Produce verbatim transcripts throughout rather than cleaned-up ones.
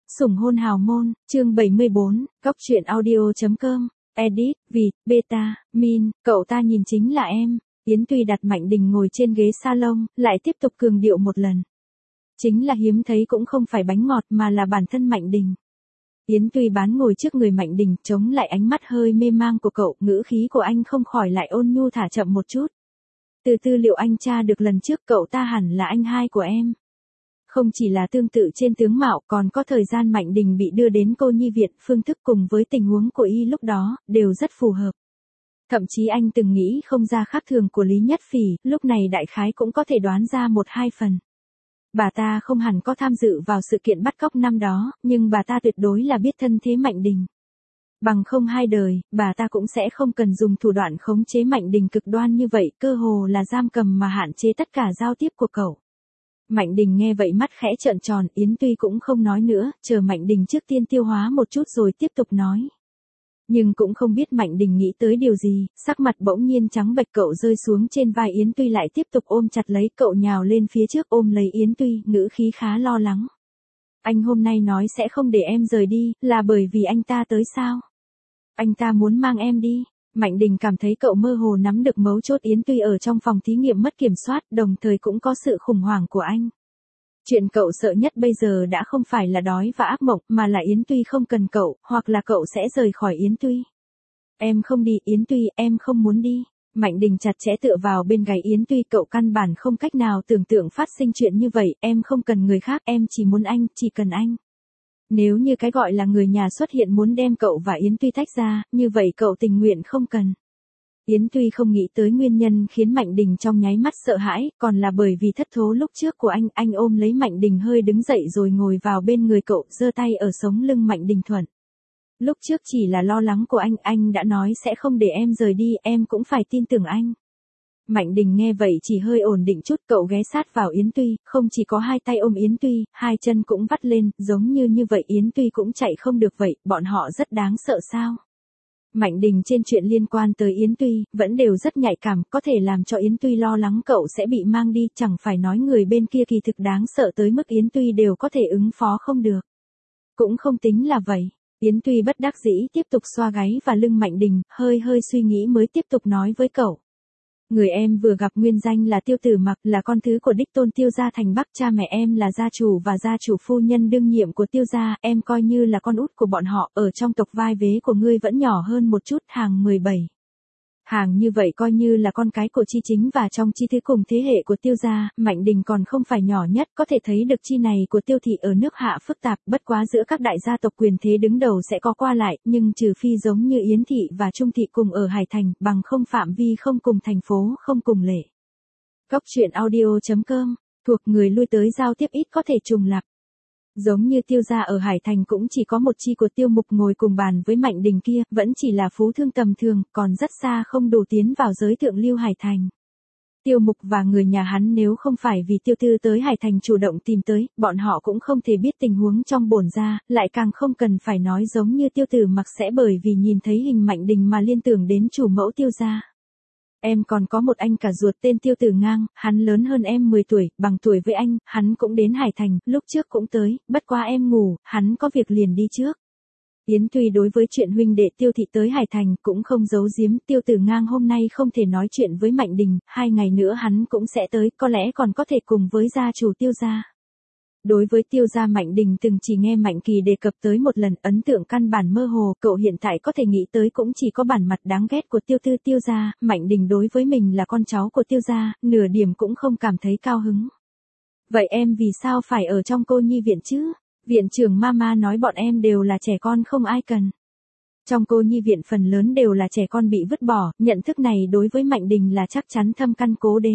Sủng hôn hào môn, chương bảy mươi bốn, góc truyện audio.com, edit, vịt, beta, min, cậu ta nhìn chính là em. Yến Tuy đặt Mạnh Đình ngồi trên ghế salon, lại tiếp tục cường điệu một lần. Chính là hiếm thấy cũng không phải bánh ngọt mà là bản thân Mạnh Đình. Yến Tuy bán ngồi trước người Mạnh Đình, chống lại ánh mắt hơi mê mang của cậu, ngữ khí của anh không khỏi lại ôn nhu thả chậm một chút. Từ tư liệu anh tra được lần trước, cậu ta hẳn là anh hai của em. Không chỉ là tương tự trên tướng mạo, còn có thời gian Mạnh Đình bị đưa đến cô nhi viện, phương thức cùng với tình huống của y lúc đó, đều rất phù hợp. Thậm chí anh từng nghĩ không ra khác thường của Lý Nhất Phỉ, lúc này đại khái cũng có thể đoán ra một hai phần. Bà ta không hẳn có tham dự vào sự kiện bắt cóc năm đó, nhưng bà ta tuyệt đối là biết thân thế Mạnh Đình. Bằng không hai đời, bà ta cũng sẽ không cần dùng thủ đoạn khống chế Mạnh Đình cực đoan như vậy, cơ hồ là giam cầm mà hạn chế tất cả giao tiếp của cậu. Mạnh Đình nghe vậy mắt khẽ trợn tròn, Yến Tuy cũng không nói nữa, chờ Mạnh Đình trước tiên tiêu hóa một chút rồi tiếp tục nói. Nhưng cũng không biết Mạnh Đình nghĩ tới điều gì, sắc mặt bỗng nhiên trắng bệch, cậu rơi xuống trên vai Yến Tuy lại tiếp tục ôm chặt lấy, cậu nhào lên phía trước ôm lấy Yến Tuy, ngữ khí khá lo lắng. Anh hôm nay nói sẽ không để em rời đi, là bởi vì anh ta tới sao? Anh ta muốn mang em đi. Mạnh Đình cảm thấy cậu mơ hồ nắm được mấu chốt. Yến Tuy ở trong phòng thí nghiệm mất kiểm soát, đồng thời cũng có sự khủng hoảng của anh. Chuyện cậu sợ nhất bây giờ đã không phải là đói và ác mộng, mà là Yến Tuy không cần cậu, hoặc là cậu sẽ rời khỏi Yến Tuy. Em không đi, Yến Tuy, em không muốn đi. Mạnh Đình chặt chẽ tựa vào bên gáy Yến Tuy, cậu căn bản không cách nào tưởng tượng phát sinh chuyện như vậy, em không cần người khác, em chỉ muốn anh, chỉ cần anh. Nếu như cái gọi là người nhà xuất hiện muốn đem cậu và Yến Tuy tách ra, như vậy cậu tình nguyện không cần. Yến Tuy không nghĩ tới nguyên nhân khiến Mạnh Đình trong nháy mắt sợ hãi, còn là bởi vì thất thố lúc trước của anh, anh ôm lấy Mạnh Đình hơi đứng dậy rồi ngồi vào bên người cậu, giơ tay ở sống lưng Mạnh Đình thuận. Lúc trước chỉ là lo lắng của anh, anh đã nói sẽ không để em rời đi, em cũng phải tin tưởng anh. Mạnh Đình nghe vậy chỉ hơi ổn định chút, cậu ghé sát vào Yến Tuy, không chỉ có hai tay ôm Yến Tuy, hai chân cũng vắt lên, giống như như vậy Yến Tuy cũng chạy không được vậy, bọn họ rất đáng sợ sao? Mạnh Đình trên chuyện liên quan tới Yến Tuy, vẫn đều rất nhạy cảm, có thể làm cho Yến Tuy lo lắng cậu sẽ bị mang đi, chẳng phải nói người bên kia kỳ thực đáng sợ tới mức Yến Tuy đều có thể ứng phó không được. Cũng không tính là vậy. Yến Tuy bất đắc dĩ tiếp tục xoa gáy và lưng Mạnh Đình, hơi hơi suy nghĩ mới tiếp tục nói với cậu. Người em vừa gặp nguyên danh là Tiêu Tử Mặc, là con thứ của đích tôn Tiêu gia thành Bắc, cha mẹ em là gia chủ và gia chủ phu nhân đương nhiệm của Tiêu gia, em coi như là con út của bọn họ, ở trong tộc vai vế của ngươi vẫn nhỏ hơn một chút, hàng mười bảy. Hàng như vậy coi như là con cái của Chi Chính và trong Chi Thứ cùng thế hệ của Tiêu gia, Mạnh Đình còn không phải nhỏ nhất, có thể thấy được chi này của Tiêu thị ở nước Hạ phức tạp, bất quá giữa các đại gia tộc quyền thế đứng đầu sẽ có qua lại, nhưng trừ phi giống như Yến thị và Trung thị cùng ở Hải Thành, bằng không phạm vi không cùng thành phố, không cùng lệ. Góc truyện audio.com, thuộc người lui tới giao tiếp ít có thể trùng lặp. Giống như Tiêu gia ở Hải Thành cũng chỉ có một chi của Tiêu Mục ngồi cùng bàn với Mạnh Đình kia, vẫn chỉ là phú thương tầm thường, còn rất xa không đủ tiến vào giới thượng lưu Hải Thành. Tiêu Mục và người nhà hắn nếu không phải vì Tiêu Tư tới Hải Thành chủ động tìm tới, bọn họ cũng không thể biết tình huống trong bổn gia, lại càng không cần phải nói giống như Tiêu Tử Mặc sẽ bởi vì nhìn thấy hình Mạnh Đình mà liên tưởng đến chủ mẫu Tiêu gia. Em còn có một anh cả ruột tên Tiêu Tử Ngang, hắn lớn hơn em mười tuổi, bằng tuổi với anh, hắn cũng đến Hải Thành, lúc trước cũng tới, bất quá em ngủ, hắn có việc liền đi trước. Yến Tuy đối với chuyện huynh đệ Tiêu thị tới Hải Thành cũng không giấu giếm, Tiêu Tử Ngang hôm nay không thể nói chuyện với Mạnh Đình, hai ngày nữa hắn cũng sẽ tới, có lẽ còn có thể cùng với gia chủ Tiêu gia. Đối với Tiêu gia, Mạnh Đình từng chỉ nghe Mạnh Kỳ đề cập tới một lần, ấn tượng căn bản mơ hồ, cậu hiện tại có thể nghĩ tới cũng chỉ có bản mặt đáng ghét của Tiêu Tư Tiêu gia, Mạnh Đình đối với mình là con cháu của Tiêu gia, nửa điểm cũng không cảm thấy cao hứng. Vậy em vì sao phải ở trong cô nhi viện chứ? Viện trưởng mama nói bọn em đều là trẻ con không ai cần. Trong cô nhi viện phần lớn đều là trẻ con bị vứt bỏ, nhận thức này đối với Mạnh Đình là chắc chắn thâm căn cố đế.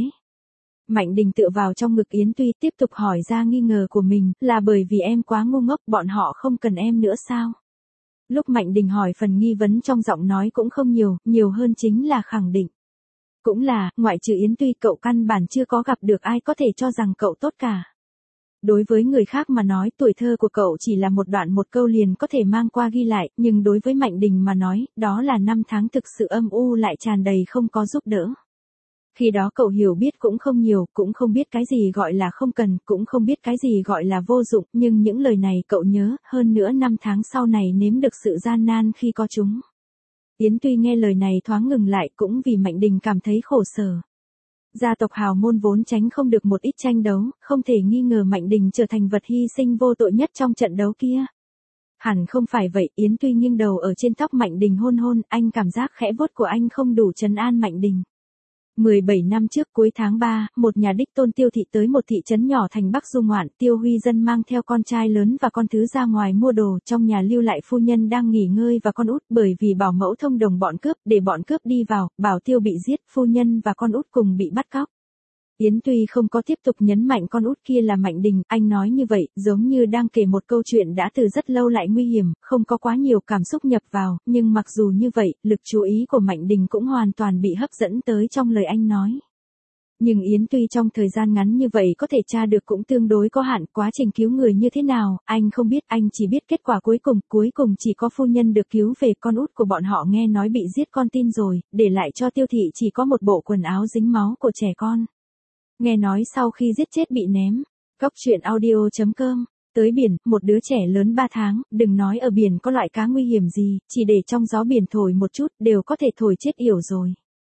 Mạnh Đình tựa vào trong ngực Yến Tuy tiếp tục hỏi ra nghi ngờ của mình, là bởi vì em quá ngu ngốc, bọn họ không cần em nữa sao? Lúc Mạnh Đình hỏi phần nghi vấn trong giọng nói cũng không nhiều, nhiều hơn chính là khẳng định. Cũng là, ngoại trừ Yến Tuy cậu căn bản chưa có gặp được ai có thể cho rằng cậu tốt cả. Đối với người khác mà nói tuổi thơ của cậu chỉ là một đoạn một câu liền có thể mang qua ghi lại, nhưng đối với Mạnh Đình mà nói, đó là năm tháng thực sự âm u lại tràn đầy không có giúp đỡ. Khi đó cậu hiểu biết cũng không nhiều, cũng không biết cái gì gọi là không cần, cũng không biết cái gì gọi là vô dụng, nhưng những lời này cậu nhớ, hơn nữa năm tháng sau này nếm được sự gian nan khi có chúng. Yến Tuy nghe lời này thoáng ngừng lại cũng vì Mạnh Đình cảm thấy khổ sở. Gia tộc hào môn vốn tránh không được một ít tranh đấu, không thể nghi ngờ Mạnh Đình trở thành vật hy sinh vô tội nhất trong trận đấu kia. Hẳn không phải vậy, Yến Tuy nghiêng đầu ở trên tóc Mạnh Đình hôn hôn, anh cảm giác khẽ vuốt của anh không đủ trấn an Mạnh Đình. mười bảy năm trước cuối tháng ba, một nhà đích tôn Tiêu thị tới một thị trấn nhỏ thành Bắc du ngoạn, Tiêu Huy Dân mang theo con trai lớn và con thứ ra ngoài mua đồ, trong nhà lưu lại phu nhân đang nghỉ ngơi và con út, bởi vì bảo mẫu thông đồng bọn cướp, để bọn cướp đi vào, bảo Tiêu bị giết, phu nhân và con út cùng bị bắt cóc. Yến Tuy không có tiếp tục nhấn mạnh con út kia là Mạnh Đình, anh nói như vậy, giống như đang kể một câu chuyện đã từ rất lâu lại nguy hiểm, không có quá nhiều cảm xúc nhập vào, nhưng mặc dù như vậy, lực chú ý của Mạnh Đình cũng hoàn toàn bị hấp dẫn tới trong lời anh nói. Nhưng Yến Tuy trong thời gian ngắn như vậy có thể tra được cũng tương đối có hạn, quá trình cứu người như thế nào, anh không biết, anh chỉ biết kết quả cuối cùng, cuối cùng chỉ có phu nhân được cứu về, con út của bọn họ nghe nói bị giết con tin rồi, để lại cho Tiêu thị chỉ có một bộ quần áo dính máu của trẻ con. Nghe nói sau khi giết chết bị ném. Góc truyện audio chấm com. Tới biển, một đứa trẻ lớn ba tháng, đừng nói ở biển có loại cá nguy hiểm gì, chỉ để trong gió biển thổi một chút, đều có thể thổi chết yểu rồi.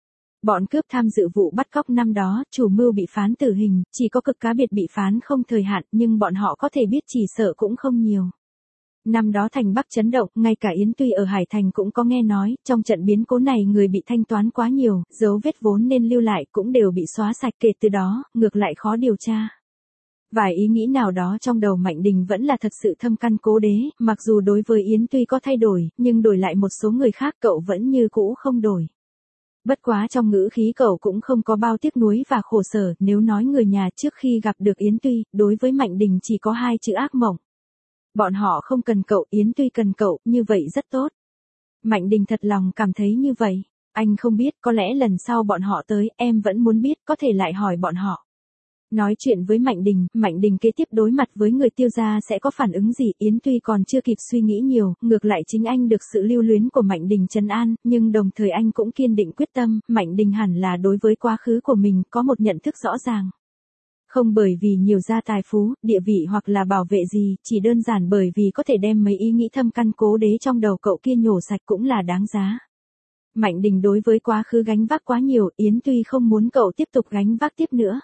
Bọn cướp tham dự vụ bắt cóc năm đó, chủ mưu bị phán tử hình, chỉ có cực cá biệt bị phán không thời hạn, nhưng bọn họ có thể biết chỉ sợ cũng không nhiều. Năm đó thành Bắc chấn động, ngay cả Yến Tuy ở Hải Thành cũng có nghe nói, trong trận biến cố này người bị thanh toán quá nhiều, dấu vết vốn nên lưu lại cũng đều bị xóa sạch, kể từ đó, ngược lại khó điều tra. Vài ý nghĩ nào đó trong đầu Mạnh Đình vẫn là thật sự thâm căn cố đế, mặc dù đối với Yến Tuy có thay đổi, nhưng đổi lại một số người khác cậu vẫn như cũ không đổi. Bất quá trong ngữ khí cậu cũng không có bao tiếc nuối và khổ sở, nếu nói người nhà trước khi gặp được Yến Tuy, đối với Mạnh Đình chỉ có hai chữ ác mộng. Bọn họ không cần cậu, Yến Tuy cần cậu, như vậy rất tốt. Mạnh Đình thật lòng cảm thấy như vậy. Anh không biết, có lẽ lần sau bọn họ tới, em vẫn muốn biết, có thể lại hỏi bọn họ. Nói chuyện với Mạnh Đình, Mạnh Đình kế tiếp đối mặt với người Tiêu gia sẽ có phản ứng gì, Yến Tuy còn chưa kịp suy nghĩ nhiều, ngược lại chính anh được sự lưu luyến của Mạnh Đình trấn an, nhưng đồng thời anh cũng kiên định quyết tâm, Mạnh Đình hẳn là đối với quá khứ của mình có một nhận thức rõ ràng. Không bởi vì nhiều gia tài phú, địa vị hoặc là bảo vệ gì, chỉ đơn giản bởi vì có thể đem mấy ý nghĩ thâm căn cố đế trong đầu cậu kia nhổ sạch cũng là đáng giá. Mạnh Đình đối với quá khứ gánh vác quá nhiều, Yến Tuy không muốn cậu tiếp tục gánh vác tiếp nữa.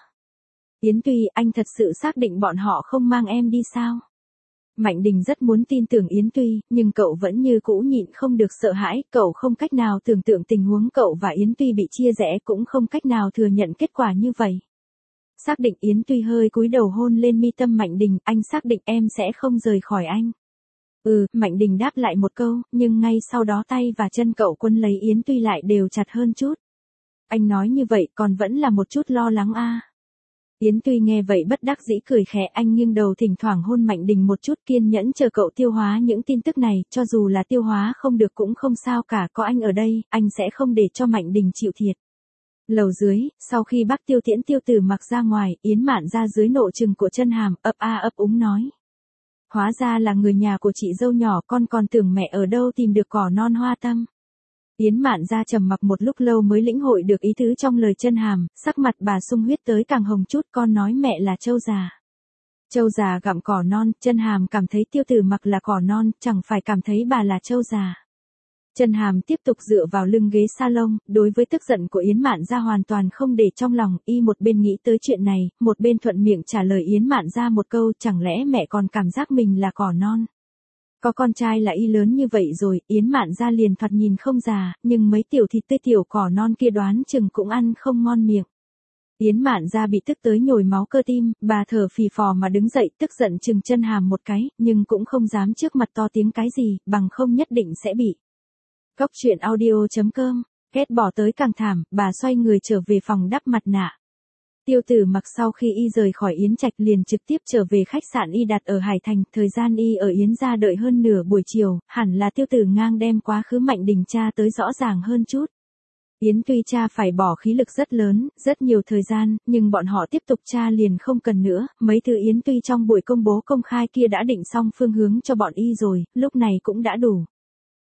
Yến Tuy, anh thật sự xác định bọn họ không mang em đi sao? Mạnh Đình rất muốn tin tưởng Yến Tuy, nhưng cậu vẫn như cũ nhịn không được sợ hãi, cậu không cách nào tưởng tượng tình huống cậu và Yến Tuy bị chia rẽ, cũng không cách nào thừa nhận kết quả như vậy. Xác định Yến Tuy hơi cúi đầu hôn lên mi tâm Mạnh Đình, anh xác định em sẽ không rời khỏi anh. Ừ, Mạnh Đình đáp lại một câu, nhưng ngay sau đó tay và chân cậu quân lấy Yến Tuy lại đều chặt hơn chút. Anh nói như vậy còn vẫn là một chút lo lắng a. À. Yến Tuy nghe vậy bất đắc dĩ cười khẽ, anh nghiêng đầu thỉnh thoảng hôn Mạnh Đình một chút, kiên nhẫn chờ cậu tiêu hóa những tin tức này, cho dù là tiêu hóa không được cũng không sao cả, có anh ở đây, anh sẽ không để cho Mạnh Đình chịu thiệt. Lầu dưới, sau khi bác Tiêu Tiễn Tiêu Tử mặc ra ngoài, Yến Mạn ra dưới nộ trừng của chân hàm, ấp a ấp úng nói. Hóa ra là người nhà của chị dâu nhỏ, con còn tưởng mẹ ở đâu tìm được cỏ non hoa tâm. Yến Mạn ra trầm mặc một lúc lâu mới lĩnh hội được ý tứ trong lời chân hàm, sắc mặt bà sung huyết tới càng hồng chút, con nói mẹ là trâu già. Trâu già gặm cỏ non, chân hàm cảm thấy Tiêu Tử mặc là cỏ non, chẳng phải cảm thấy bà là trâu già. Chân hàm tiếp tục dựa vào lưng ghế salon, đối với tức giận của Yến Mạn ra hoàn toàn không để trong lòng, y một bên nghĩ tới chuyện này, một bên thuận miệng trả lời Yến Mạn ra một câu, chẳng lẽ mẹ còn cảm giác mình là cỏ non. Có con trai là y lớn như vậy rồi, Yến Mạn ra liền thoạt nhìn không già, nhưng mấy tiểu thịt tươi tiểu cỏ non kia đoán chừng cũng ăn không ngon miệng. Yến Mạn ra bị tức tới nhồi máu cơ tim, bà thở phì phò mà đứng dậy, tức giận chừng chân hàm một cái, nhưng cũng không dám trước mặt to tiếng cái gì, bằng không nhất định sẽ bị. Góc truyện audio chấm com, ghét bỏ tới càng thảm, bà xoay người trở về phòng đắp mặt nạ. Tiêu Tử mặc sau khi y rời khỏi Yến Trạch liền trực tiếp trở về khách sạn y đặt ở Hải Thành, thời gian y ở Yến gia đợi hơn nửa buổi chiều, hẳn là Tiêu Tử ngang đem quá khứ Mạnh Đình tra tới rõ ràng hơn chút. Yến tuy tra phải bỏ khí lực rất lớn, rất nhiều thời gian, nhưng bọn họ tiếp tục tra liền không cần nữa, mấy thứ Yến tuy trong buổi công bố công khai kia đã định xong phương hướng cho bọn y rồi, lúc này cũng đã đủ.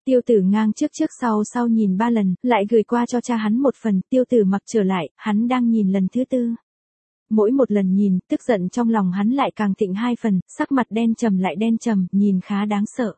Tiêu Tử Ngang trước trước sau sau nhìn ba lần, lại gửi qua cho cha hắn một phần, Tiêu Tử Mặc trở lại, hắn đang nhìn lần thứ tư. Mỗi một lần nhìn, tức giận trong lòng hắn lại càng thịnh hai phần, sắc mặt đen trầm lại đen trầm, nhìn khá đáng sợ.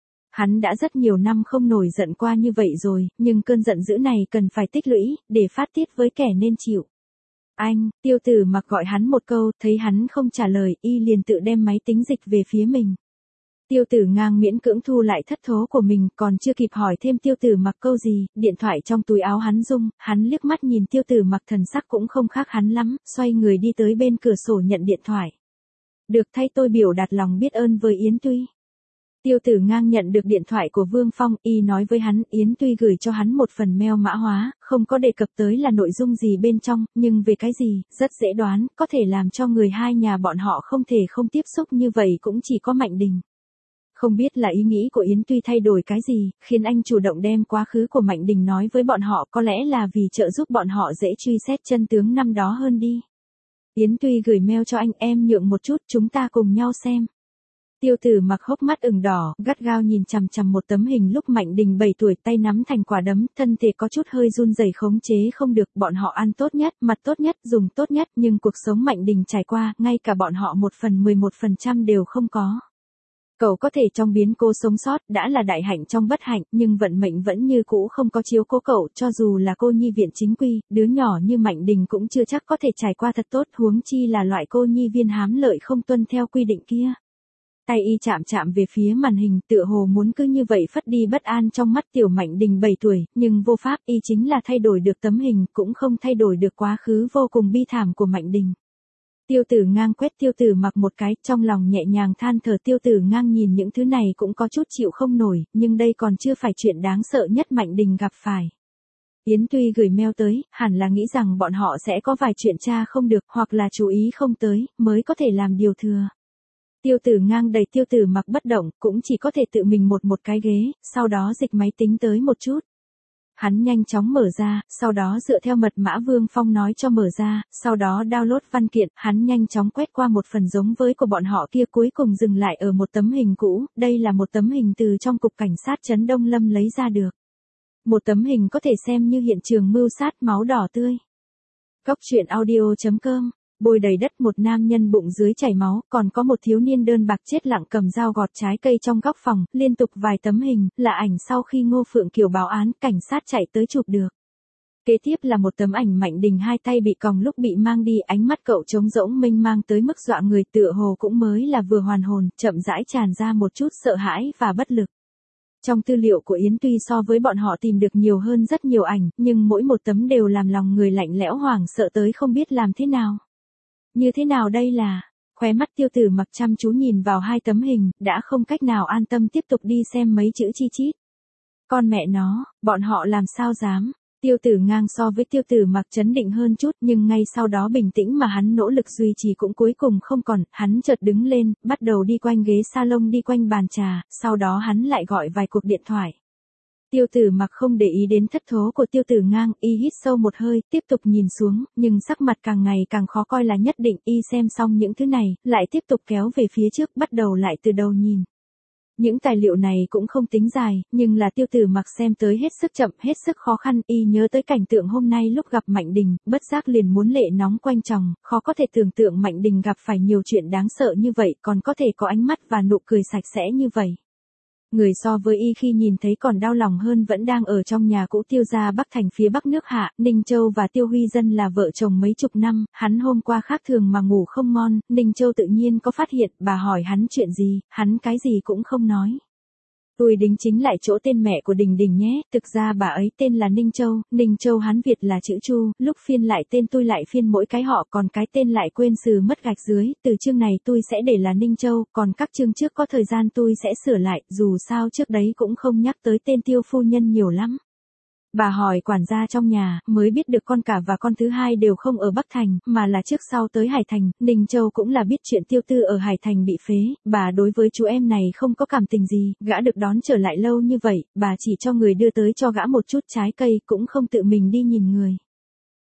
Hắn đã rất nhiều năm không nổi giận qua như vậy rồi, nhưng cơn giận dữ này cần phải tích lũy, để phát tiết với kẻ nên chịu. Anh, Tiêu Tử Mặc gọi hắn một câu, thấy hắn không trả lời, y liền tự đem máy tính dịch về phía mình. Tiêu Tử Ngang miễn cưỡng thu lại thất thố của mình, còn chưa kịp hỏi thêm Tiêu Tử Mặc câu gì, điện thoại trong túi áo hắn rung, hắn liếc mắt nhìn Tiêu Tử Mặc thần sắc cũng không khác hắn lắm, xoay người đi tới bên cửa sổ nhận điện thoại. Được thay tôi biểu đạt lòng biết ơn với Yến Tuy. Tiêu Tử Ngang nhận được điện thoại của Vương Phong, y nói với hắn, Yến Tuy gửi cho hắn một phần mail mã hóa, không có đề cập tới là nội dung gì bên trong, nhưng về cái gì, rất dễ đoán, có thể làm cho người hai nhà bọn họ không thể không tiếp xúc như vậy cũng chỉ có Mạnh Đình. Không biết là ý nghĩ của Yến Tuy thay đổi cái gì, khiến anh chủ động đem quá khứ của Mạnh Đình nói với bọn họ, có lẽ là vì trợ giúp bọn họ dễ truy xét chân tướng năm đó hơn đi. Yến Tuy gửi mail cho anh, em nhượng một chút, chúng ta cùng nhau xem. Tiêu Tử Mặc hốc mắt ửng đỏ, gắt gao nhìn chằm chằm một tấm hình lúc Mạnh Đình bảy tuổi, tay nắm thành quả đấm, thân thể có chút hơi run rẩy, khống chế không được, bọn họ ăn tốt nhất, mặt tốt nhất, dùng tốt nhất, nhưng cuộc sống Mạnh Đình trải qua, ngay cả bọn họ một phần mười một phần trăm đều không có. Cậu có thể trong biến cố sống sót, đã là đại hạnh trong bất hạnh, nhưng vận mệnh vẫn như cũ không có chiếu cố cậu, cho dù là cô nhi viện chính quy, đứa nhỏ như Mạnh Đình cũng chưa chắc có thể trải qua thật tốt, huống chi là loại cô nhi viên hám lợi không tuân theo quy định kia. Tay y chạm chạm về phía màn hình, tựa hồ muốn cứ như vậy phất đi bất an trong mắt tiểu Mạnh Đình bảy tuổi, nhưng vô pháp, y chính là thay đổi được tấm hình, cũng không thay đổi được quá khứ vô cùng bi thảm của Mạnh Đình. Tiêu Tử Ngang quét Tiêu Tử Mặc một cái, trong lòng nhẹ nhàng than thở. Tiêu Tử Ngang nhìn những thứ này cũng có chút chịu không nổi, nhưng đây còn chưa phải chuyện đáng sợ nhất Mạnh Đình gặp phải. Yến Tuy gửi mail tới, hẳn là nghĩ rằng bọn họ sẽ có vài chuyện tra không được, hoặc là chú ý không tới, mới có thể làm điều thừa. Tiêu Tử Ngang đẩy Tiêu Tử Mặc bất động, cũng chỉ có thể tự mình một một cái ghế, sau đó dịch máy tính tới một chút. Hắn nhanh chóng mở ra, sau đó dựa theo mật mã Vương Phong nói cho mở ra, sau đó download văn kiện, hắn nhanh chóng quét qua một phần giống với của bọn họ kia, cuối cùng dừng lại ở một tấm hình cũ, đây là một tấm hình từ trong cục cảnh sát trấn Đông Lâm lấy ra được. Một tấm hình có thể xem như hiện trường mưu sát, máu đỏ tươi. Góc truyện audio chấm com. Bôi đầy đất, một nam nhân bụng dưới chảy máu, còn có một thiếu niên đơn bạc chết lặng cầm dao gọt trái cây trong góc phòng, liên tục vài tấm hình, là ảnh sau khi Ngô Phượng Kiều báo án, cảnh sát chạy tới chụp được. Kế tiếp là một tấm ảnh Mạnh Đình hai tay bị còng lúc bị mang đi, ánh mắt cậu trống rỗng mênh mang tới mức dọa người, tựa hồ cũng mới là vừa hoàn hồn, chậm rãi tràn ra một chút sợ hãi và bất lực. Trong tư liệu của Yến Tuy so với bọn họ tìm được nhiều hơn rất nhiều ảnh, nhưng mỗi một tấm đều làm lòng người lạnh lẽo hoảng sợ tới không biết làm thế nào. Như thế nào đây là, khóe mắt Tiêu Tử Mặc chăm chú nhìn vào hai tấm hình, đã không cách nào an tâm tiếp tục đi xem mấy chữ chi chít. Con mẹ nó, bọn họ làm sao dám. Tiêu Tử Ngang so với Tiêu Tử Mặc trấn định hơn chút, nhưng ngay sau đó bình tĩnh mà hắn nỗ lực duy trì cũng cuối cùng không còn, hắn chợt đứng lên, bắt đầu đi quanh ghế salon, đi quanh bàn trà, sau đó hắn lại gọi vài cuộc điện thoại. Tiêu Tử Mặc không để ý đến thất thố của Tiêu Tử Ngang, y hít sâu một hơi, tiếp tục nhìn xuống, nhưng sắc mặt càng ngày càng khó coi là nhất định, y xem xong những thứ này, lại tiếp tục kéo về phía trước, bắt đầu lại từ đầu nhìn. Những tài liệu này cũng không tính dài, nhưng là Tiêu Tử Mặc xem tới hết sức chậm, hết sức khó khăn, y nhớ tới cảnh tượng hôm nay lúc gặp Mạnh Đình, bất giác liền muốn lệ nóng quanh tròng, khó có thể tưởng tượng Mạnh Đình gặp phải nhiều chuyện đáng sợ như vậy, còn có thể có ánh mắt và nụ cười sạch sẽ như vậy. Người so với y khi nhìn thấy còn đau lòng hơn vẫn đang ở trong nhà cũ Tiêu gia Bắc Thành phía bắc nước Hạ, Ninh Châu và Tiêu Huy Dân là vợ chồng mấy chục năm, hắn hôm qua khác thường mà ngủ không ngon, Ninh Châu tự nhiên có phát hiện, bà hỏi hắn chuyện gì, hắn cái gì cũng không nói. Tôi đính chính lại chỗ tên mẹ của Đình Đình nhé, thực ra bà ấy tên là Ninh Châu, Ninh Châu Hán Việt là chữ Chu, lúc phiên lại tên tôi lại phiên mỗi cái họ, còn cái tên lại quên sừ mất gạch dưới, từ chương này tôi sẽ để là Ninh Châu, còn các chương trước có thời gian tôi sẽ sửa lại, dù sao trước đấy cũng không nhắc tới tên Tiêu phu nhân nhiều lắm. Bà hỏi quản gia trong nhà, mới biết được con cả và con thứ hai đều không ở Bắc Thành, mà là trước sau tới Hải Thành, Ninh Châu cũng là biết chuyện Tiêu Tư ở Hải Thành bị phế, bà đối với chú em này không có cảm tình gì, gã được đón trở lại lâu như vậy, bà chỉ cho người đưa tới cho gã một chút trái cây, cũng không tự mình đi nhìn người.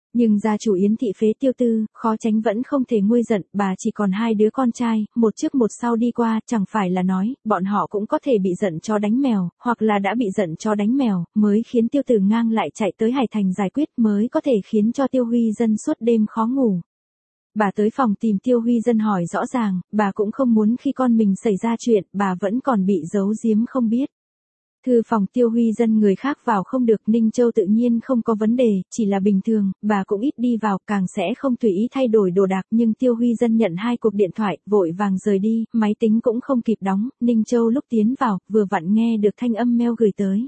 Nhưng gia chủ Yến thị phế Tiêu Tư, khó tránh vẫn không thể nguôi giận, bà chỉ còn hai đứa con trai, một trước một sau đi qua, chẳng phải là nói, bọn họ cũng có thể bị giận chó đánh mèo, hoặc là đã bị giận chó đánh mèo, mới khiến Tiêu Tử Ngang lại chạy tới Hải Thành giải quyết, mới có thể khiến cho Tiêu Huy Dân suốt đêm khó ngủ. Bà tới phòng tìm Tiêu Huy Dân hỏi rõ ràng, bà cũng không muốn khi con mình xảy ra chuyện, bà vẫn còn bị giấu giếm không biết. Thư phòng Tiêu Huy Dân người khác vào không được, Ninh Châu tự nhiên không có vấn đề, chỉ là bình thường, bà cũng ít đi vào, càng sẽ không tùy ý thay đổi đồ đạc, nhưng Tiêu Huy Dân nhận hai cuộc điện thoại, vội vàng rời đi, máy tính cũng không kịp đóng, Ninh Châu lúc tiến vào, vừa vặn nghe được thanh âm mail gửi tới.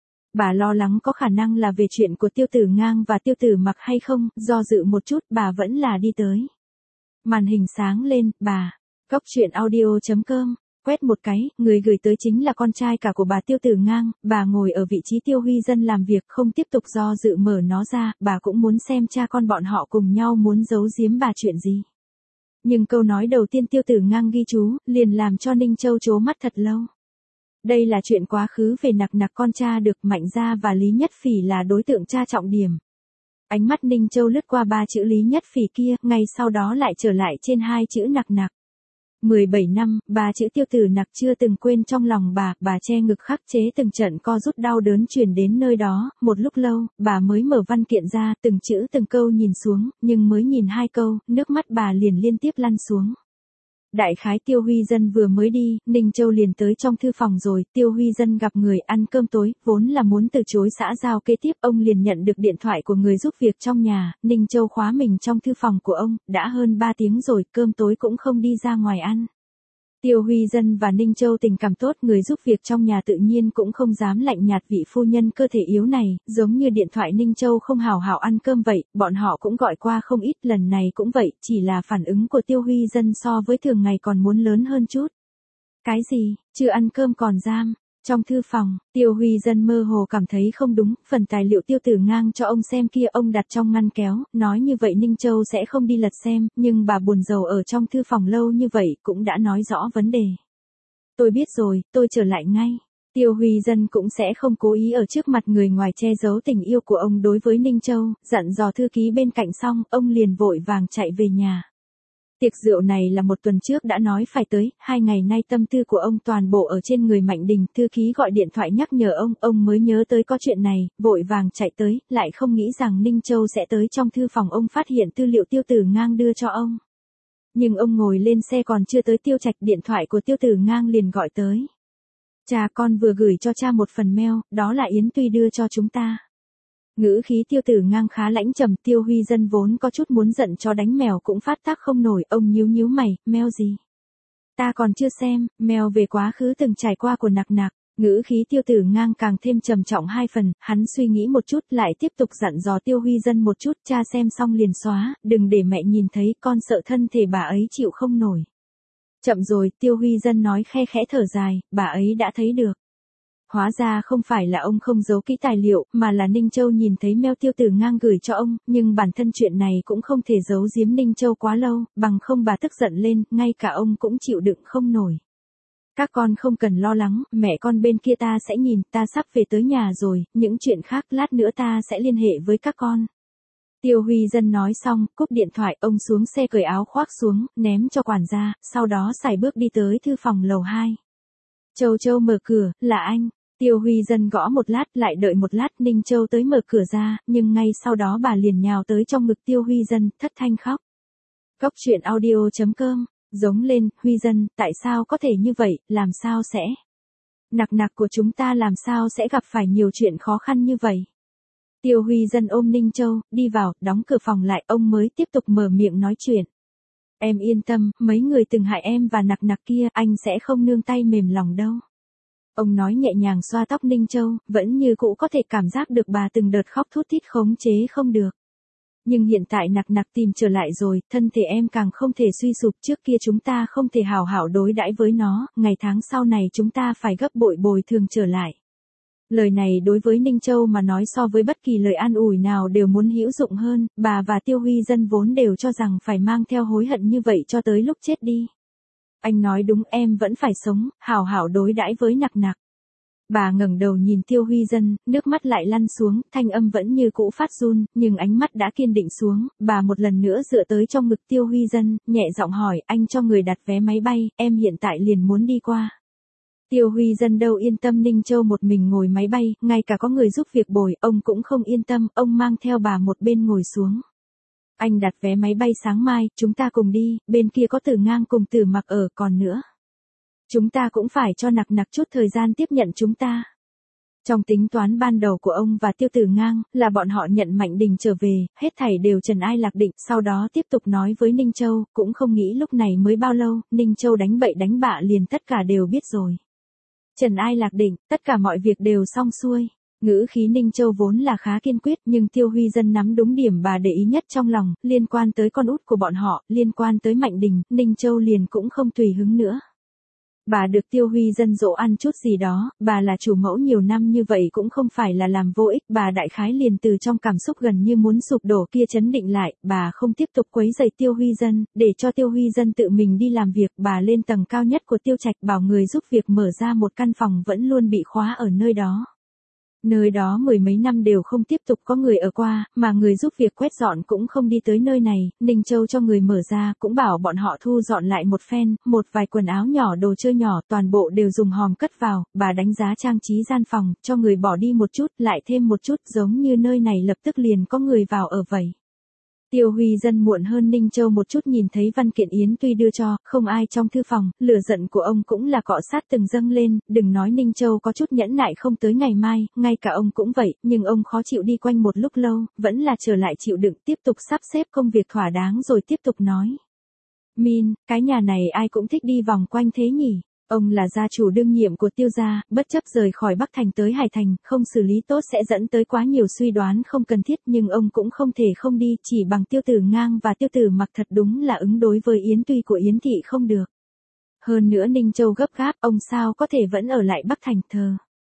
Bà lo lắng có khả năng là về chuyện của Tiêu Tử Ngang và Tiêu Tử Mặc hay không, do dự một chút, bà vẫn là đi tới. Màn hình sáng lên, bà, Cóc Truyện Audio chấm com. Quét một cái, người gửi tới chính là con trai cả của bà Tiêu Tử Ngang, bà ngồi ở vị trí Tiêu Huy Dân làm việc không tiếp tục do dự mở nó ra, bà cũng muốn xem cha con bọn họ cùng nhau muốn giấu giếm bà chuyện gì. Nhưng câu nói đầu tiên Tiêu Tử Ngang ghi chú, liền làm cho Ninh Châu trố mắt thật lâu. Đây là chuyện quá khứ về Nặc Nặc con cha được Mạnh Gia và Lý Nhất Phỉ là đối tượng cha trọng điểm. Ánh mắt Ninh Châu lướt qua ba chữ Lý Nhất Phỉ kia, ngay sau đó lại trở lại trên hai chữ Nặc Nặc. mười bảy năm, ba chữ Tiêu Tử Nặc chưa từng quên trong lòng bà, bà che ngực khắc chế từng trận co rút đau đớn truyền đến nơi đó, một lúc lâu, bà mới mở văn kiện ra, từng chữ từng câu nhìn xuống, nhưng mới nhìn hai câu, nước mắt bà liền liên tiếp lăn xuống. Đại khái Tiêu Huy Dân vừa mới đi, Ninh Châu liền tới trong thư phòng rồi, Tiêu Huy Dân gặp người ăn cơm tối, vốn là muốn từ chối xã giao kế tiếp, ông liền nhận được điện thoại của người giúp việc trong nhà, Ninh Châu khóa mình trong thư phòng của ông, đã hơn ba tiếng rồi, cơm tối cũng không đi ra ngoài ăn. Tiêu Huy Dân và Ninh Châu tình cảm tốt, người giúp việc trong nhà tự nhiên cũng không dám lạnh nhạt vị phu nhân cơ thể yếu này, giống như điện thoại Ninh Châu không hào hào ăn cơm vậy, bọn họ cũng gọi qua không ít, lần này cũng vậy, chỉ là phản ứng của Tiêu Huy Dân so với thường ngày còn muốn lớn hơn chút. Cái gì, chưa ăn cơm còn giam? Trong thư phòng, Tiêu Huy Dân mơ hồ cảm thấy không đúng, phần tài liệu Tiêu Tử Ngang cho ông xem kia ông đặt trong ngăn kéo, nói như vậy Ninh Châu sẽ không đi lật xem, nhưng bà buồn rầu ở trong thư phòng lâu như vậy cũng đã nói rõ vấn đề. Tôi biết rồi, tôi trở lại ngay. Tiêu Huy Dân cũng sẽ không cố ý ở trước mặt người ngoài che giấu tình yêu của ông đối với Ninh Châu, dặn dò thư ký bên cạnh xong, ông liền vội vàng chạy về nhà. Tiệc rượu này là một tuần trước đã nói phải tới, hai ngày nay tâm tư của ông toàn bộ ở trên người Mạnh Đình, thư ký gọi điện thoại nhắc nhở ông, ông mới nhớ tới có chuyện này, vội vàng chạy tới, lại không nghĩ rằng Ninh Châu sẽ tới trong thư phòng ông phát hiện tư liệu Tiêu Tử Ngang đưa cho ông. Nhưng ông ngồi lên xe còn chưa tới Tiêu Trạch, điện thoại của Tiêu Tử Ngang liền gọi tới. Cha, con vừa gửi cho cha một phần mail, đó là Yến Tuy đưa cho chúng ta. Ngữ khí Tiêu Tử Ngang khá lãnh trầm, Tiêu Huy Dân vốn có chút muốn giận cho đánh mèo cũng phát tác không nổi, ông nhíu nhíu mày, mail gì? Ta còn chưa xem, mail về quá khứ từng trải qua của Nặc Nặc. Ngữ khí Tiêu Tử Ngang càng thêm trầm trọng hai phần, hắn suy nghĩ một chút lại tiếp tục dặn dò Tiêu Huy Dân một chút, cha xem xong liền xóa, đừng để mẹ nhìn thấy, con sợ thân thể bà ấy chịu không nổi. Chậm rồi, Tiêu Huy Dân nói khe khẽ thở dài, bà ấy đã thấy được. Hóa ra không phải là ông không giấu kỹ tài liệu, mà là Ninh Châu nhìn thấy mail Tiêu Tử Ngang gửi cho ông, nhưng bản thân chuyện này cũng không thể giấu giếm Ninh Châu quá lâu, bằng không bà tức giận lên, ngay cả ông cũng chịu đựng không nổi. Các con không cần lo lắng, mẹ con bên kia ta sẽ nhìn, ta sắp về tới nhà rồi, những chuyện khác lát nữa ta sẽ liên hệ với các con. Tiêu Huy Dân nói xong, cúp điện thoại, ông xuống xe cởi áo khoác xuống, ném cho quản gia, sau đó sải bước đi tới thư phòng lầu hai. Châu Châu mở cửa, là anh. Tiêu Huy Dân gõ một lát, lại đợi một lát, Ninh Châu tới mở cửa ra, nhưng ngay sau đó bà liền nhào tới trong ngực Tiêu Huy Dân, thất thanh khóc. Cóc Truyện Audio chấm com, giống lên, Huy Dân, tại sao có thể như vậy, làm sao sẽ? Nặc Nặc của chúng ta làm sao sẽ gặp phải nhiều chuyện khó khăn như vậy? Tiêu Huy Dân ôm Ninh Châu, đi vào, đóng cửa phòng lại, ông mới tiếp tục mở miệng nói chuyện. Em yên tâm, mấy người từng hại em và Nặc Nặc kia, anh sẽ không nương tay mềm lòng đâu. Ông nói nhẹ nhàng xoa tóc Ninh Châu, vẫn như cũ có thể cảm giác được bà từng đợt khóc thút thít khống chế không được. Nhưng hiện tại Nặc Nặc tìm trở lại rồi, thân thể em càng không thể suy sụp, trước kia chúng ta không thể hào hảo đối đãi với nó, ngày tháng sau này chúng ta phải gấp bội bồi thường trở lại. Lời này đối với Ninh Châu mà nói so với bất kỳ lời an ủi nào đều muốn hữu dụng hơn, bà và Tiêu Huy Dân vốn đều cho rằng phải mang theo hối hận như vậy cho tới lúc chết đi. Anh nói đúng, em vẫn phải sống, hảo hảo đối đãi với Nặc Nặc. Bà ngẩng đầu nhìn Tiêu Huy Dân, nước mắt lại lăn xuống, thanh âm vẫn như cũ phát run, nhưng ánh mắt đã kiên định xuống, bà một lần nữa dựa tới trong ngực Tiêu Huy Dân, nhẹ giọng hỏi, anh cho người đặt vé máy bay, em hiện tại liền muốn đi qua. Tiêu Huy Dân đâu yên tâm Ninh Châu một mình ngồi máy bay, ngay cả có người giúp việc bồi, ông cũng không yên tâm, ông mang theo bà một bên ngồi xuống. Anh đặt vé máy bay sáng mai, chúng ta cùng đi, bên kia có Tử Ngang cùng Tử Mặc ở, còn nữa. Chúng ta cũng phải cho nặc nặc chút thời gian tiếp nhận chúng ta. Trong tính toán ban đầu của ông và Tiêu Tử Ngang, là bọn họ nhận Mạnh Đình trở về, hết thảy đều trần ai lạc định, sau đó tiếp tục nói với Ninh Châu, cũng không nghĩ lúc này mới bao lâu, Ninh Châu đánh bậy đánh bạ liền tất cả đều biết rồi. Trần ai lạc định, tất cả mọi việc đều xong xuôi. Ngữ khí Ninh Châu vốn là khá kiên quyết, nhưng Tiêu Huy Dân nắm đúng điểm bà để ý nhất trong lòng, liên quan tới con út của bọn họ, liên quan tới Mạnh Đình, Ninh Châu liền cũng không tùy hứng nữa. Bà được Tiêu Huy Dân dỗ ăn chút gì đó, bà là chủ mẫu nhiều năm như vậy cũng không phải là làm vô ích, bà đại khái liền từ trong cảm xúc gần như muốn sụp đổ kia chấn định lại, bà không tiếp tục quấy rầy Tiêu Huy Dân, để cho Tiêu Huy Dân tự mình đi làm việc, bà lên tầng cao nhất của Tiêu Trạch bảo người giúp việc mở ra một căn phòng vẫn luôn bị khóa ở nơi đó. Nơi đó mười mấy năm đều không tiếp tục có người ở qua, mà người giúp việc quét dọn cũng không đi tới nơi này, Ninh Châu cho người mở ra, cũng bảo bọn họ thu dọn lại một phen, một vài quần áo nhỏ đồ chơi nhỏ, toàn bộ đều dùng hòm cất vào, bà đánh giá trang trí gian phòng, cho người bỏ đi một chút, lại thêm một chút, giống như nơi này lập tức liền có người vào ở vậy. Tiêu Huy Dân muộn hơn Ninh Châu một chút nhìn thấy văn kiện Yến Tuy đưa cho, không ai trong thư phòng, lửa giận của ông cũng là cọ sát từng dâng lên, đừng nói Ninh Châu có chút nhẫn nại không tới ngày mai, ngay cả ông cũng vậy, nhưng ông khó chịu đi quanh một lúc lâu, vẫn là trở lại chịu đựng tiếp tục sắp xếp công việc thỏa đáng rồi tiếp tục nói. Min, cái nhà này ai cũng thích đi vòng quanh thế nhỉ? Ông là gia chủ đương nhiệm của Tiêu gia, bất chấp rời khỏi Bắc Thành tới Hải Thành, không xử lý tốt sẽ dẫn tới quá nhiều suy đoán không cần thiết, nhưng ông cũng không thể không đi, chỉ bằng Tiêu Tử Ngang và Tiêu Tử Mặc thật đúng là ứng đối với Yến Tuy của Yến thị không được. Hơn nữa Ninh Châu gấp gáp, ông sao có thể vẫn ở lại Bắc Thành thờ.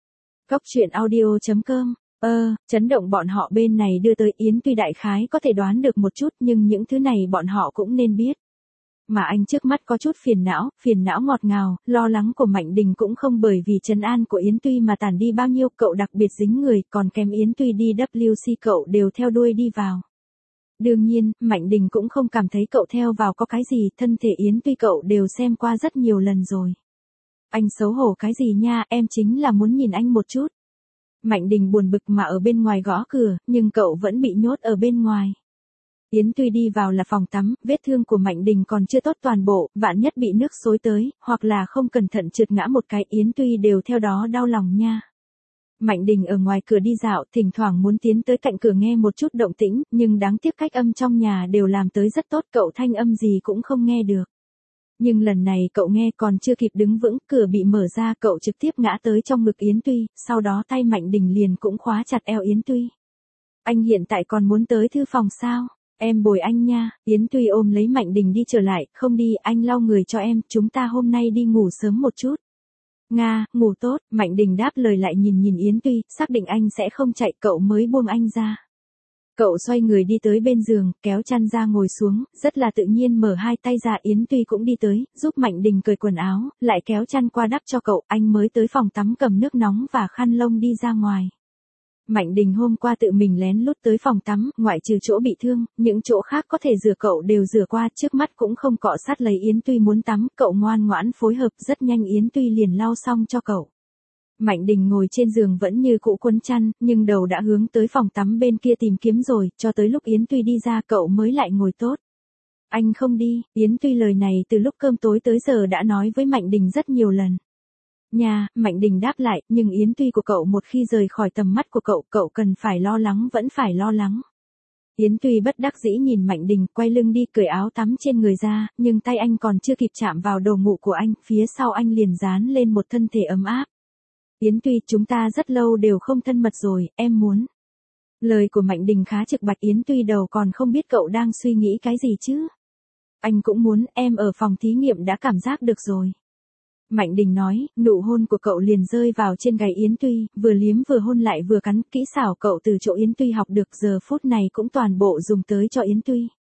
Góc truyện audio chấm com. Ơ, chấn động bọn họ bên này đưa tới Yến Tuy đại khái có thể đoán được một chút, nhưng những thứ này bọn họ cũng nên biết. Mà anh trước mắt có chút phiền não, phiền não ngọt ngào, lo lắng của Mạnh Đình cũng không bởi vì trấn an của Yến Tuy mà tản đi bao nhiêu, cậu đặc biệt dính người, còn kèm Yến Tuy đi W C cậu đều theo đuôi đi vào. Đương nhiên, Mạnh Đình cũng không cảm thấy cậu theo vào có cái gì, thân thể Yến Tuy cậu đều xem qua rất nhiều lần rồi. Anh xấu hổ cái gì nha, em chính là muốn nhìn anh một chút. Mạnh Đình buồn bực mà ở bên ngoài gõ cửa, nhưng cậu vẫn bị nhốt ở bên ngoài. Yến Tuy đi vào là phòng tắm, vết thương của Mạnh Đình còn chưa tốt toàn bộ, vạn nhất bị nước xối tới, hoặc là không cẩn thận trượt ngã một cái, Yến Tuy đều theo đó đau lòng nha. Mạnh Đình ở ngoài cửa đi dạo, thỉnh thoảng muốn tiến tới cạnh cửa nghe một chút động tĩnh, nhưng đáng tiếc cách âm trong nhà đều làm tới rất tốt, cậu thanh âm gì cũng không nghe được. Nhưng lần này cậu nghe còn chưa kịp đứng vững, cửa bị mở ra, cậu trực tiếp ngã tới trong ngực Yến Tuy, sau đó tay Mạnh Đình liền cũng khóa chặt eo Yến Tuy. Anh hiện tại còn muốn tới thư phòng sao? Em bồi anh nha. Yến Tuy ôm lấy Mạnh Đình đi trở lại, không đi, anh lau người cho em, chúng ta hôm nay đi ngủ sớm một chút. Nga, ngủ tốt, Mạnh Đình đáp lời lại nhìn nhìn Yến Tuy, xác định anh sẽ không chạy, cậu mới buông anh ra. Cậu xoay người đi tới bên giường, kéo chăn ra ngồi xuống, rất là tự nhiên mở hai tay ra, Yến Tuy cũng đi tới, giúp Mạnh Đình cởi quần áo, lại kéo chăn qua đắp cho cậu, anh mới tới phòng tắm cầm nước nóng và khăn lông đi ra ngoài. Mạnh Đình hôm qua tự mình lén lút tới phòng tắm, ngoại trừ chỗ bị thương, những chỗ khác có thể rửa cậu đều rửa qua, trước mắt cũng không cọ sát lấy Yến Tuy muốn tắm, cậu ngoan ngoãn phối hợp, rất nhanh Yến Tuy liền lau xong cho cậu. Mạnh Đình ngồi trên giường vẫn như cũ quấn chăn, nhưng đầu đã hướng tới phòng tắm bên kia tìm kiếm rồi, cho tới lúc Yến Tuy đi ra cậu mới lại ngồi tốt. Anh không đi, Yến Tuy lời này từ lúc cơm tối tới giờ đã nói với Mạnh Đình rất nhiều lần. Nha, Mạnh Đình đáp lại, nhưng Yến Tuy của cậu một khi rời khỏi tầm mắt của cậu, cậu cần phải lo lắng vẫn phải lo lắng. Yến Tuy bất đắc dĩ nhìn Mạnh Đình, quay lưng đi cởi áo tắm trên người ra, nhưng tay anh còn chưa kịp chạm vào đồ ngủ của anh, phía sau anh liền dán lên một thân thể ấm áp. Yến Tuy, chúng ta rất lâu đều không thân mật rồi, em muốn. Lời của Mạnh Đình khá trực bạch, Yến Tuy đầu còn không biết cậu đang suy nghĩ cái gì chứ. Anh cũng muốn, em ở phòng thí nghiệm đã cảm giác được rồi. Mạnh Đình nói, nụ hôn của cậu liền rơi vào trên gáy Yến Tuy, vừa liếm vừa hôn lại vừa cắn, kỹ xảo cậu từ chỗ Yến Tuy học được giờ phút này cũng toàn bộ dùng tới cho Yến Tuy.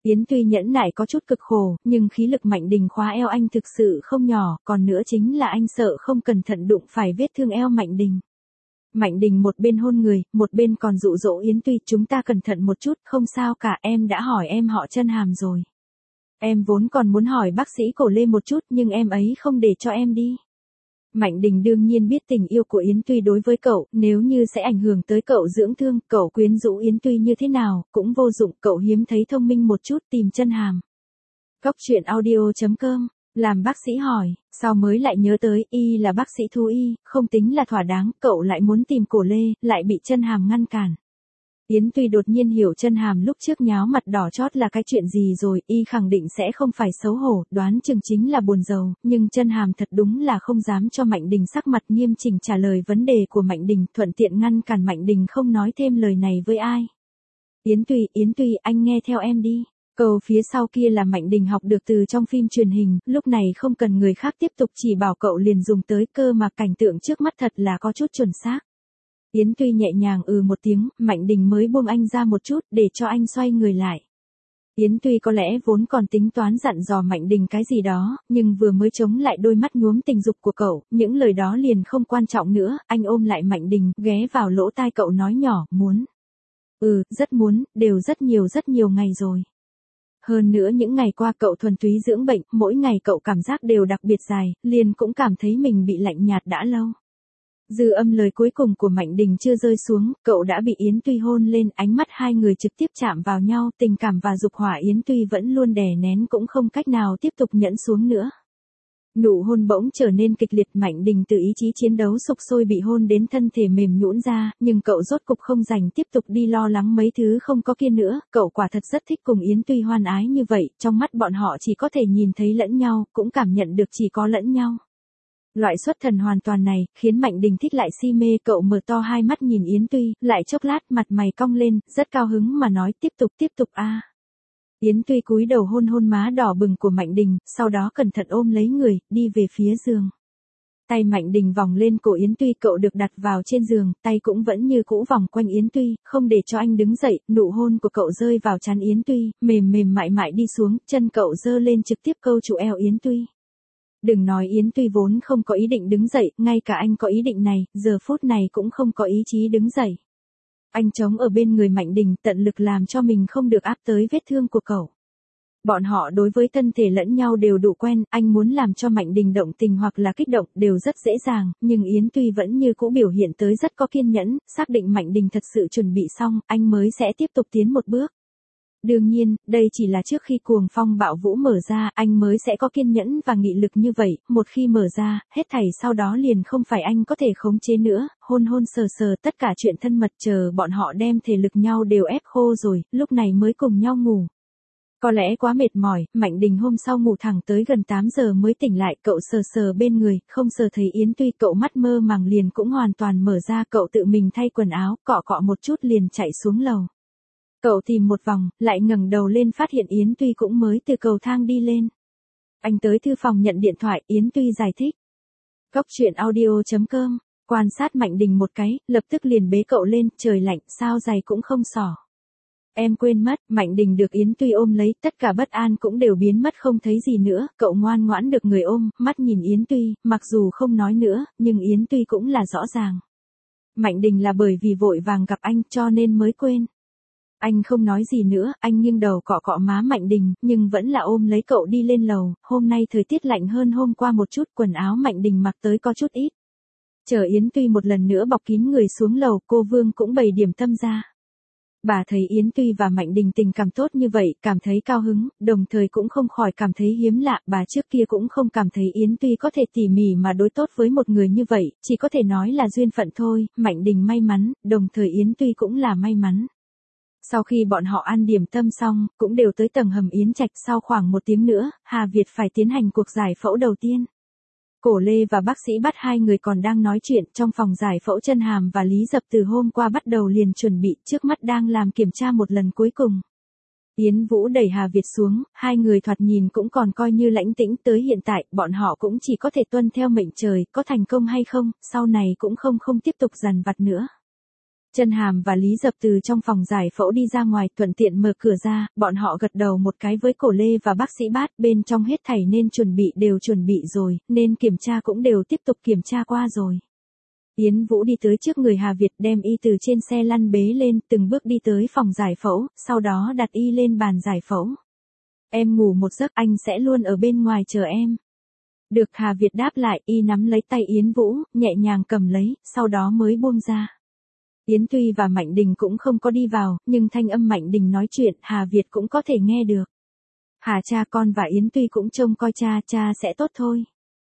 Yến Tuy nhẫn nại có chút cực khổ, nhưng khí lực Mạnh Đình khóa eo anh thực sự không nhỏ, còn nữa chính là anh sợ không cẩn thận đụng phải vết thương eo Mạnh Đình. Mạnh Đình một bên hôn người, một bên còn dụ dỗ Yến Tuy, chúng ta cẩn thận một chút, không sao cả, em đã hỏi em họ Chân Hàm rồi. Em vốn còn muốn hỏi bác sĩ Cổ Lê một chút nhưng em ấy không để cho em đi. Mạnh Đình đương nhiên biết tình yêu của Yến Tuy đối với cậu, nếu như sẽ ảnh hưởng tới cậu dưỡng thương, cậu quyến rũ Yến Tuy như thế nào, cũng vô dụng, cậu hiếm thấy thông minh một chút tìm Chân Hàm. Cóc truyện audio chấm com, làm bác sĩ hỏi, sau mới lại nhớ tới, y là bác sĩ thú y, không tính là thỏa đáng, cậu lại muốn tìm Cổ Lê, lại bị Chân Hàm ngăn cản. Yến Tuy đột nhiên hiểu Chân Hàm lúc trước nháo mặt đỏ chót là cái chuyện gì rồi, y khẳng định sẽ không phải xấu hổ, đoán chừng chính là buồn rầu, nhưng Chân Hàm thật đúng là không dám cho Mạnh Đình sắc mặt, nghiêm chỉnh trả lời vấn đề của Mạnh Đình, thuận tiện ngăn cản Mạnh Đình không nói thêm lời này với ai. Yến Tuy, Yến Tuy, anh nghe theo em đi. Câu phía sau kia là Mạnh Đình học được từ trong phim truyền hình, lúc này không cần người khác tiếp tục chỉ bảo cậu liền dùng tới, cơ mà cảnh tượng trước mắt thật là có chút chuẩn xác. Yến Tuy nhẹ nhàng ừ một tiếng, Mạnh Đình mới buông anh ra một chút để cho anh xoay người lại. Yến Tuy có lẽ vốn còn tính toán dặn dò Mạnh Đình cái gì đó, nhưng vừa mới chống lại đôi mắt nhuốm tình dục của cậu, những lời đó liền không quan trọng nữa, anh ôm lại Mạnh Đình, ghé vào lỗ tai cậu nói nhỏ, muốn. Ừ, rất muốn, đều rất nhiều rất nhiều ngày rồi. Hơn nữa những ngày qua cậu thuần túy dưỡng bệnh, mỗi ngày cậu cảm giác đều đặc biệt dài, liền cũng cảm thấy mình bị lạnh nhạt đã lâu. Dư âm lời cuối cùng của Mạnh Đình chưa rơi xuống, cậu đã bị Yến Tuy hôn lên, ánh mắt hai người trực tiếp chạm vào nhau, tình cảm và dục hỏa Yến Tuy vẫn luôn đè nén cũng không cách nào tiếp tục nhẫn xuống nữa. Nụ hôn bỗng trở nên kịch liệt, Mạnh Đình từ ý chí chiến đấu sục sôi bị hôn đến thân thể mềm nhũn ra, nhưng cậu rốt cục không rảnh tiếp tục đi lo lắng mấy thứ không có kia nữa, cậu quả thật rất thích cùng Yến Tuy hoan ái như vậy, trong mắt bọn họ chỉ có thể nhìn thấy lẫn nhau, cũng cảm nhận được chỉ có lẫn nhau. Loại xuất thần hoàn toàn này, khiến Mạnh Đình thích lại si mê, cậu mở to hai mắt nhìn Yến Tuy, lại chốc lát mặt mày cong lên, rất cao hứng mà nói tiếp tục tiếp tục a. À. Yến Tuy cúi đầu hôn hôn má đỏ bừng của Mạnh Đình, sau đó cẩn thận ôm lấy người, đi về phía giường. Tay Mạnh Đình vòng lên cổ Yến Tuy, cậu được đặt vào trên giường, tay cũng vẫn như cũ vòng quanh Yến Tuy, không để cho anh đứng dậy, nụ hôn của cậu rơi vào trán Yến Tuy, mềm mềm mại mại đi xuống, chân cậu giơ lên trực tiếp câu trụ eo Yến Tuy. Đừng nói Yến Tuy vốn không có ý định đứng dậy, ngay cả anh có ý định này, giờ phút này cũng không có ý chí đứng dậy. Anh chống ở bên người Mạnh Đình, tận lực làm cho mình không được áp tới vết thương của cậu. Bọn họ đối với thân thể lẫn nhau đều đủ quen, anh muốn làm cho Mạnh Đình động tình hoặc là kích động đều rất dễ dàng, nhưng Yến Tuy vẫn như cũ biểu hiện tới rất có kiên nhẫn, xác định Mạnh Đình thật sự chuẩn bị xong, anh mới sẽ tiếp tục tiến một bước. Đương nhiên, đây chỉ là trước khi cuồng phong bạo vũ mở ra, anh mới sẽ có kiên nhẫn và nghị lực như vậy, một khi mở ra, hết thảy sau đó liền không phải anh có thể khống chế nữa, hôn hôn sờ sờ tất cả chuyện thân mật chờ bọn họ đem thể lực nhau đều ép khô rồi, lúc này mới cùng nhau ngủ. Có lẽ quá mệt mỏi, Mạnh Đình hôm sau ngủ thẳng tới gần tám giờ mới tỉnh lại, cậu sờ sờ bên người, không sờ thấy Yến Tuy, cậu mắt mơ màng liền cũng hoàn toàn mở ra, cậu tự mình thay quần áo, cọ cọ một chút liền chạy xuống lầu. Cậu tìm một vòng, lại ngẩng đầu lên phát hiện Yến Tuy cũng mới từ cầu thang đi lên. Anh tới thư phòng nhận điện thoại, Yến Tuy giải thích. Cóc truyện audio chấm com, quan sát Mạnh Đình một cái, lập tức liền bế cậu lên, trời lạnh, sao giày cũng không xỏ. Em quên mất, Mạnh Đình được Yến Tuy ôm lấy, tất cả bất an cũng đều biến mất không thấy gì nữa, cậu ngoan ngoãn được người ôm, mắt nhìn Yến Tuy, mặc dù không nói nữa, nhưng Yến Tuy cũng là rõ ràng. Mạnh Đình là bởi vì vội vàng gặp anh cho nên mới quên. Anh không nói gì nữa, anh nghiêng đầu cọ cọ má Mạnh Đình, nhưng vẫn là ôm lấy cậu đi lên lầu, hôm nay thời tiết lạnh hơn hôm qua một chút, quần áo Mạnh Đình mặc tới có chút ít. Chờ Yến Tuy một lần nữa bọc kín người xuống lầu, cô Vương cũng bày điểm tâm ra. Bà thấy Yến Tuy và Mạnh Đình tình cảm tốt như vậy, cảm thấy cao hứng, đồng thời cũng không khỏi cảm thấy hiếm lạ, bà trước kia cũng không cảm thấy Yến Tuy có thể tỉ mỉ mà đối tốt với một người như vậy, chỉ có thể nói là duyên phận thôi, Mạnh Đình may mắn, đồng thời Yến Tuy cũng là may mắn. Sau khi bọn họ ăn điểm tâm xong, cũng đều tới tầng hầm Yến Trạch, sau khoảng một tiếng nữa, Hà Việt phải tiến hành cuộc giải phẫu đầu tiên. Cổ Lê và bác sĩ bắt hai người còn đang nói chuyện trong phòng giải phẫu. Chân Hàm và Lý Dập từ hôm qua bắt đầu liền chuẩn bị, trước mắt đang làm kiểm tra một lần cuối cùng. Yến Vũ đẩy Hà Việt xuống, hai người thoạt nhìn cũng còn coi như lãnh tĩnh, tới hiện tại, bọn họ cũng chỉ có thể tuân theo mệnh trời, có thành công hay không, sau này cũng không không tiếp tục dằn vặt nữa. Chân Hàm và Lý Dập từ trong phòng giải phẫu đi ra ngoài, thuận tiện mở cửa ra, bọn họ gật đầu một cái với Cổ Lê và bác sĩ Bát, bên trong hết thảy nên chuẩn bị đều chuẩn bị rồi, nên kiểm tra cũng đều tiếp tục kiểm tra qua rồi. Yến Vũ đi tới trước người Hà Việt, đem y từ trên xe lăn bế lên, từng bước đi tới phòng giải phẫu, sau đó đặt y lên bàn giải phẫu. Em ngủ một giấc, anh sẽ luôn ở bên ngoài chờ em. Được, Hà Việt đáp lại, y nắm lấy tay Yến Vũ, nhẹ nhàng cầm lấy, sau đó mới buông ra. Yến Tuy và Mạnh Đình cũng không có đi vào, nhưng thanh âm Mạnh Đình nói chuyện, Hà Việt cũng có thể nghe được. Hà cha, con và Yến Tuy cũng trông coi cha, cha sẽ tốt thôi.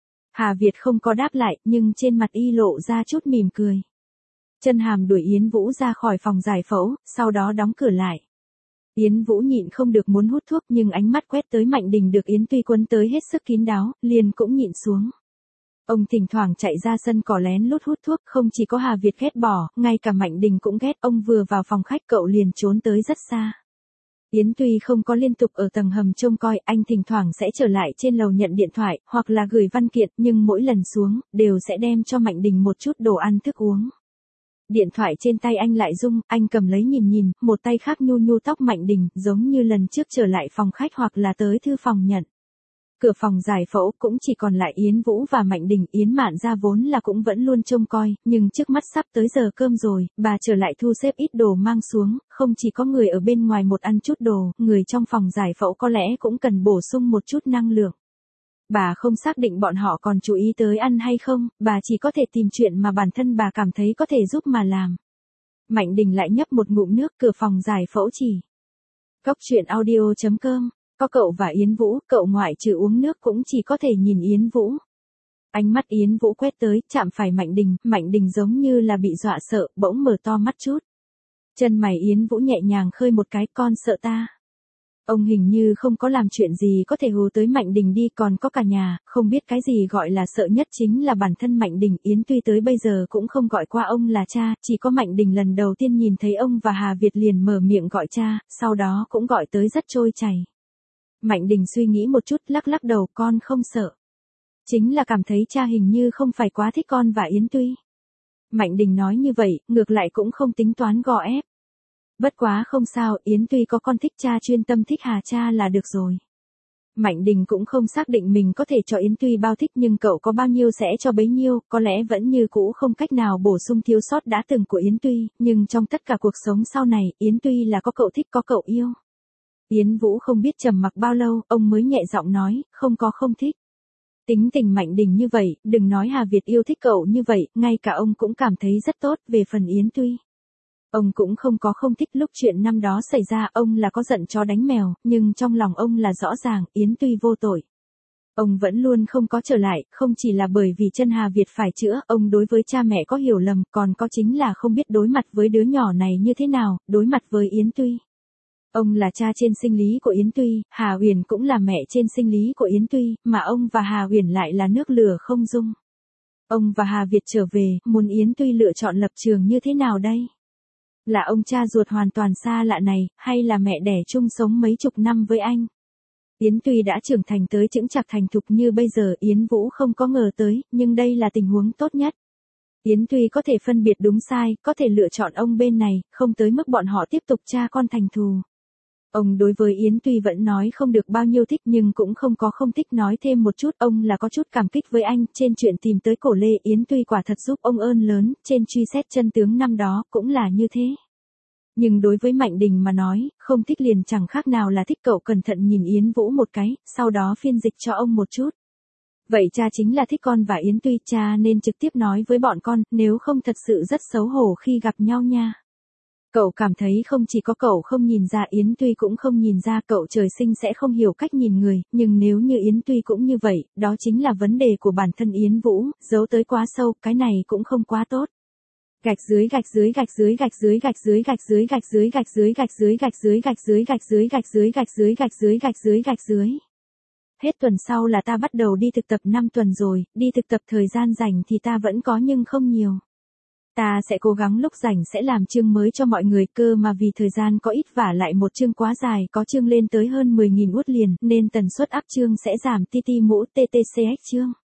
Hà Việt không có đáp lại, nhưng trên mặt y lộ ra chút mỉm cười. Chân Hàm đuổi Yến Vũ ra khỏi phòng giải phẫu, sau đó đóng cửa lại. Yến Vũ nhịn không được muốn hút thuốc, nhưng ánh mắt quét tới Mạnh Đình được Yến Tuy quấn tới hết sức kín đáo, liền cũng nhịn xuống. Ông thỉnh thoảng chạy ra sân cỏ lén lút hút thuốc, không chỉ có Hà Việt ghét bỏ, ngay cả Mạnh Đình cũng ghét. Ông vừa vào phòng khách cậu liền trốn tới rất xa. Yến Tuy không có liên tục ở tầng hầm trông coi, anh thỉnh thoảng sẽ trở lại trên lầu nhận điện thoại, hoặc là gửi văn kiện, nhưng mỗi lần xuống, đều sẽ đem cho Mạnh Đình một chút đồ ăn thức uống. Điện thoại trên tay anh lại rung, anh cầm lấy nhìn nhìn, một tay khác nhu nhu tóc Mạnh Đình, giống như lần trước trở lại phòng khách hoặc là tới thư phòng nhận. Cửa phòng giải phẫu cũng chỉ còn lại Yến Vũ và Mạnh Đình. Yến Mạn Gia vốn là cũng vẫn luôn trông coi, nhưng trước mắt sắp tới giờ cơm rồi, bà trở lại thu xếp ít đồ mang xuống, không chỉ có người ở bên ngoài một ăn chút đồ, người trong phòng giải phẫu có lẽ cũng cần bổ sung một chút năng lượng. Bà không xác định bọn họ còn chú ý tới ăn hay không, bà chỉ có thể tìm chuyện mà bản thân bà cảm thấy có thể giúp mà làm. Mạnh Đình lại nhấp một ngụm nước, cửa phòng giải phẫu chỉ. Cóc truyện audio chấm com. Có cậu và Yến Vũ, cậu ngoại trừ uống nước cũng chỉ có thể nhìn Yến Vũ. Ánh mắt Yến Vũ quét tới, chạm phải Mạnh Đình, Mạnh Đình giống như là bị dọa sợ, bỗng mở to mắt chút. Chân mày Yến Vũ nhẹ nhàng khơi một cái, con sợ ta. Ông hình như không có làm chuyện gì có thể hù tới Mạnh Đình đi, còn có cả nhà, không biết cái gì gọi là sợ nhất chính là bản thân Mạnh Đình. Yến Tuy tới bây giờ cũng không gọi qua ông là cha, chỉ có Mạnh Đình lần đầu tiên nhìn thấy ông và Hà Việt liền mở miệng gọi cha, sau đó cũng gọi tới rất trôi chảy. Mạnh Đình suy nghĩ một chút, lắc lắc đầu, con không sợ. Chính là cảm thấy cha hình như không phải quá thích con và Yến Tuy. Mạnh Đình nói như vậy, ngược lại cũng không tính toán gò ép. Bất quá không sao, Yến Tuy có con thích cha chuyên tâm thích Hà cha là được rồi. Mạnh Đình cũng không xác định mình có thể cho Yến Tuy bao thích, nhưng cậu có bao nhiêu sẽ cho bấy nhiêu, có lẽ vẫn như cũ không cách nào bổ sung thiếu sót đã từng của Yến Tuy, nhưng trong tất cả cuộc sống sau này, Yến Tuy là có cậu thích, có cậu yêu. Yến Vũ không biết trầm mặc bao lâu, ông mới nhẹ giọng nói, không có không thích. Tính tình Mạnh Đình như vậy, đừng nói Hà Việt yêu thích cậu như vậy, ngay cả ông cũng cảm thấy rất tốt. Về phần Yến Tuy, ông cũng không có không thích. Lúc chuyện năm đó xảy ra, ông là có giận chó đánh mèo, nhưng trong lòng ông là rõ ràng, Yến Tuy vô tội. Ông vẫn luôn không có trở lại, không chỉ là bởi vì chân Hà Việt phải chữa, ông đối với cha mẹ có hiểu lầm, còn có chính là không biết đối mặt với đứa nhỏ này như thế nào, đối mặt với Yến Tuy. Ông là cha trên sinh lý của Yến Tuy, Hà Uyển cũng là mẹ trên sinh lý của Yến Tuy, mà ông và Hà Uyển lại là nước lửa không dung. Ông và Hà Việt trở về, muốn Yến Tuy lựa chọn lập trường như thế nào đây? Là ông cha ruột hoàn toàn xa lạ này, hay là mẹ đẻ chung sống mấy chục năm với anh? Yến Tuy đã trưởng thành tới chững chạc thành thục như bây giờ, Yến Vũ không có ngờ tới, nhưng đây là tình huống tốt nhất. Yến Tuy có thể phân biệt đúng sai, có thể lựa chọn ông bên này, không tới mức bọn họ tiếp tục cha con thành thù. Ông đối với Yến Tuy vẫn nói không được bao nhiêu thích, nhưng cũng không có không thích, nói thêm một chút, ông là có chút cảm kích với anh. Trên chuyện tìm tới Cổ Lê, Yến Tuy quả thật giúp ông ơn lớn, trên truy xét chân tướng năm đó, cũng là như thế. Nhưng đối với Mạnh Đình mà nói, không thích liền chẳng khác nào là thích. Cậu cẩn thận nhìn Yến Vũ một cái, sau đó phiên dịch cho ông một chút. Vậy cha chính là thích con và Yến Tuy, cha nên trực tiếp nói với bọn con, nếu không thật sự rất xấu hổ khi gặp nhau nha. Cậu cảm thấy không chỉ có cậu không nhìn ra, Yến Tuy cũng không nhìn ra, cậu trời sinh sẽ không hiểu cách nhìn người, nhưng nếu như Yến Tuy cũng như vậy, đó chính là vấn đề của bản thân Yến Vũ, giấu tới quá sâu, cái này cũng không quá tốt. Gạch dưới gạch dưới gạch dưới gạch dưới gạch dưới gạch dưới gạch dưới gạch dưới gạch dưới gạch dưới gạch dưới gạch dưới gạch dưới gạch dưới gạch dưới gạch dưới gạch dưới. Hết tuần sau là ta bắt đầu đi thực tập năm tuần rồi, đi thực tập thời gian rảnh thì ta vẫn có nhưng không nhiều. Ta sẽ cố gắng lúc rảnh sẽ làm chương mới cho mọi người, cơ mà vì thời gian có ít vả lại một chương quá dài, có chương lên tới hơn mười nghìn út liền, nên tần suất up chương sẽ giảm, tt mũ ttch chương.